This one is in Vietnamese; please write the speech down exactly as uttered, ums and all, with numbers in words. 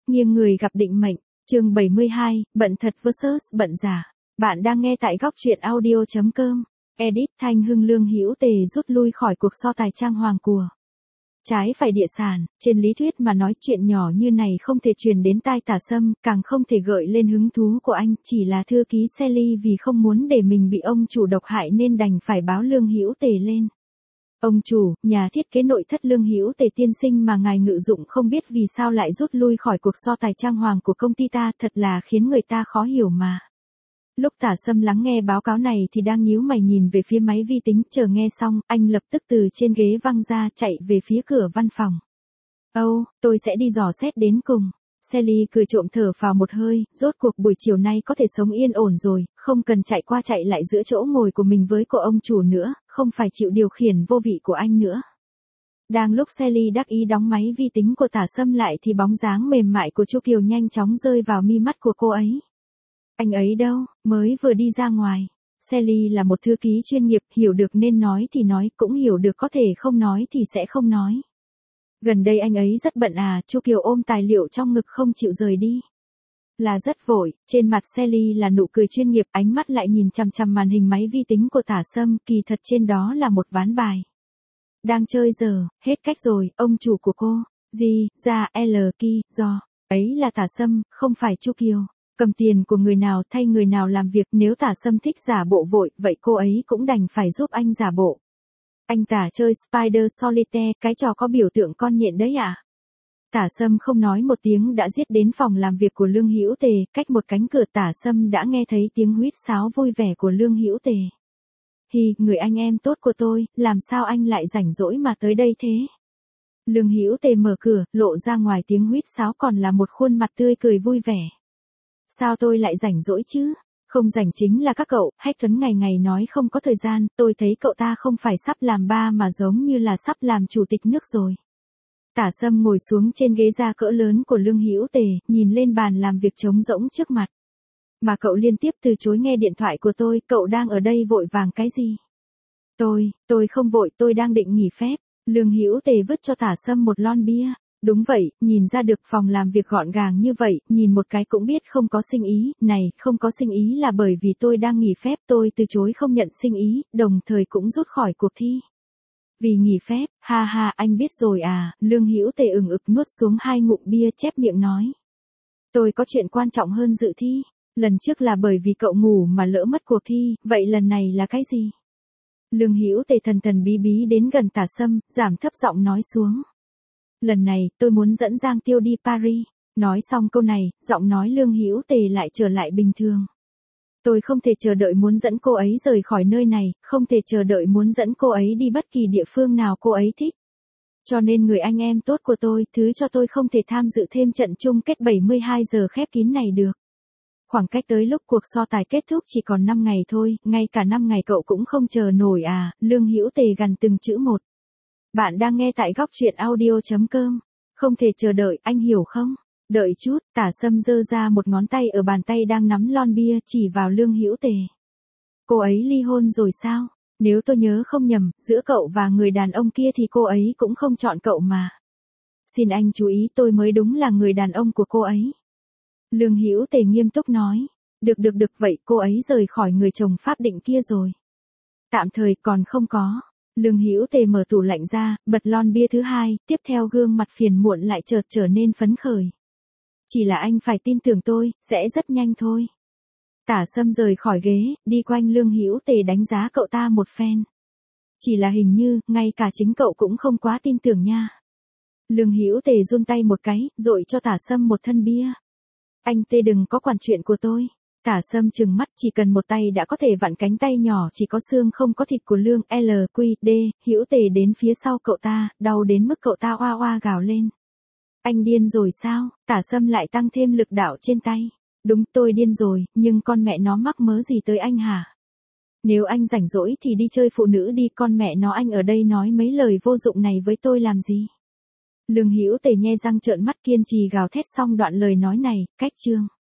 Nghiêng người gặp định mệnh, chương bảy mươi hai, bận thật versus bận giả. Bạn đang nghe tại góc truyện audio chấm com. Edit Thanh Hưng Lương Hữu Tề rút lui khỏi cuộc so tài trang hoàng của trái phải địa sản. Trên lý thuyết mà nói chuyện nhỏ như này không thể truyền đến tai Tả Sâm, càng không thể gợi lên hứng thú của anh. Chỉ là thư ký Sally vì không muốn để mình bị ông chủ độc hại nên đành phải báo Lương Hữu Tề lên. Ông chủ, nhà thiết kế nội thất Lương Hữu Tề tiên sinh mà ngài ngự dụng không biết vì sao lại rút lui khỏi cuộc so tài trang hoàng của công ty ta, thật là khiến người ta khó hiểu mà. Lúc Tả Sâm lắng nghe báo cáo này thì đang nhíu mày nhìn về phía máy vi tính, chờ nghe xong, anh lập tức từ trên ghế văng ra chạy về phía cửa văn phòng. Âu, oh, tôi sẽ đi dò xét đến cùng. Sally cười trộm thở vào một hơi, rốt cuộc buổi chiều nay có thể sống yên ổn rồi, không cần chạy qua chạy lại giữa chỗ ngồi của mình với cô ông chủ nữa, không phải chịu điều khiển vô vị của anh nữa. Đang lúc Sally đắc ý đóng máy vi tính của Tả Sâm lại thì bóng dáng mềm mại của Chu Kiều nhanh chóng rơi vào mi mắt của cô ấy. Anh ấy đâu, mới vừa đi ra ngoài. Sally là một thư ký chuyên nghiệp, hiểu được nên nói thì nói, cũng hiểu được có thể không nói thì sẽ không nói. Gần đây anh ấy rất bận à, Chu Kiều ôm tài liệu trong ngực không chịu rời đi. Là rất vội, trên mặt Sally là nụ cười chuyên nghiệp, ánh mắt lại nhìn chằm chằm màn hình máy vi tính của Tả Sâm, kỳ thật trên đó là một ván bài. Đang chơi giờ, hết cách rồi, ông chủ của cô, gì, ra, L, Ki, do, ấy là Tả Sâm, không phải Chu Kiều. Cầm tiền của người nào thay người nào làm việc, nếu Tả Sâm thích giả bộ vội, vậy cô ấy cũng đành phải giúp anh giả bộ. Anh Tả chơi Spider Solitaire, cái trò có biểu tượng con nhện đấy à? Tả Sâm không nói một tiếng đã giết đến phòng làm việc của Lương Hữu Tề, cách một cánh cửa Tả Sâm đã nghe thấy tiếng huýt sáo vui vẻ của Lương Hữu Tề. Hi, người anh em tốt của tôi, làm sao anh lại rảnh rỗi mà tới đây thế? Lương Hữu Tề mở cửa, lộ ra ngoài tiếng huýt sáo còn là một khuôn mặt tươi cười vui vẻ. Sao tôi lại rảnh rỗi chứ? Không rảnh chính là các cậu, Hách Tuấn ngày ngày nói không có thời gian, tôi thấy cậu ta không phải sắp làm ba mà giống như là sắp làm chủ tịch nước rồi. Tả Sâm ngồi xuống trên ghế da cỡ lớn của Lương Hữu Tề, nhìn lên bàn làm việc trống rỗng trước mặt. Mà cậu liên tiếp từ chối nghe điện thoại của tôi, cậu đang ở đây vội vàng cái gì? Tôi, tôi không vội, tôi đang định nghỉ phép. Lương Hữu Tề vứt cho Tả Sâm một lon bia. Đúng vậy, nhìn ra được phòng làm việc gọn gàng như vậy, nhìn một cái cũng biết không có sinh ý, này, không có sinh ý là bởi vì tôi đang nghỉ phép, tôi từ chối không nhận sinh ý, đồng thời cũng rút khỏi cuộc thi. Vì nghỉ phép, ha ha, anh biết rồi à, Lương Hữu Tề ừng ực nuốt xuống hai ngụm bia chép miệng nói. Tôi có chuyện quan trọng hơn dự thi, lần trước là bởi vì cậu ngủ mà lỡ mất cuộc thi, vậy lần này là cái gì? Lương Hữu Tề thần thần bí bí đến gần Tả Sâm, giảm thấp giọng nói xuống. Lần này, tôi muốn dẫn Giang Tiêu đi Paris. Nói xong câu này, giọng nói Lương Hữu Tề lại trở lại bình thường. Tôi không thể chờ đợi muốn dẫn cô ấy rời khỏi nơi này, không thể chờ đợi muốn dẫn cô ấy đi bất kỳ địa phương nào cô ấy thích. Cho nên người anh em tốt của tôi, thứ cho tôi không thể tham dự thêm trận chung kết bảy mươi hai giờ khép kín này được. Khoảng cách tới lúc cuộc so tài kết thúc chỉ còn năm ngày thôi, ngay cả năm ngày cậu cũng không chờ nổi à, Lương Hữu Tề gằn từng chữ một. Bạn đang nghe tại góc truyện audio chấm com. Không thể chờ đợi, anh hiểu không? Đợi chút, Tả Sâm giơ ra một ngón tay ở bàn tay đang nắm lon bia chỉ vào Lương Hữu Tề. Cô ấy ly hôn rồi sao? Nếu tôi nhớ không nhầm, giữa cậu và người đàn ông kia thì cô ấy cũng không chọn cậu mà. Xin anh chú ý, tôi mới đúng là người đàn ông của cô ấy. Lương Hữu Tề nghiêm túc nói. Được được được, vậy cô ấy rời khỏi người chồng pháp định kia rồi. Tạm thời còn không có. Lương Hữu Tề mở tủ lạnh ra, bật lon bia thứ hai, tiếp theo gương mặt phiền muộn lại chợt trở nên phấn khởi. Chỉ là anh phải tin tưởng tôi, sẽ rất nhanh thôi. Tả Sâm rời khỏi ghế, đi quanh Lương Hữu Tề đánh giá cậu ta một phen. Chỉ là hình như, ngay cả chính cậu cũng không quá tin tưởng nha. Lương Hữu Tề run tay một cái, dội cho Tả Sâm một thân bia. Anh tê đừng có quản chuyện của tôi. Tả Sâm trừng mắt, chỉ cần một tay đã có thể vặn cánh tay nhỏ chỉ có xương không có thịt của Lương L Q D, Hữu Tề đến phía sau cậu ta, đau đến mức cậu ta oa oa gào lên. Anh điên rồi sao? Tả Sâm lại tăng thêm lực đạo trên tay. Đúng, tôi điên rồi, nhưng con mẹ nó mắc mớ gì tới anh hả? Nếu anh rảnh rỗi thì đi chơi phụ nữ đi, con mẹ nó anh ở đây nói mấy lời vô dụng này với tôi làm gì? Lương Hữu Tề nhe răng trợn mắt kiên trì gào thét xong đoạn lời nói này, cách chương.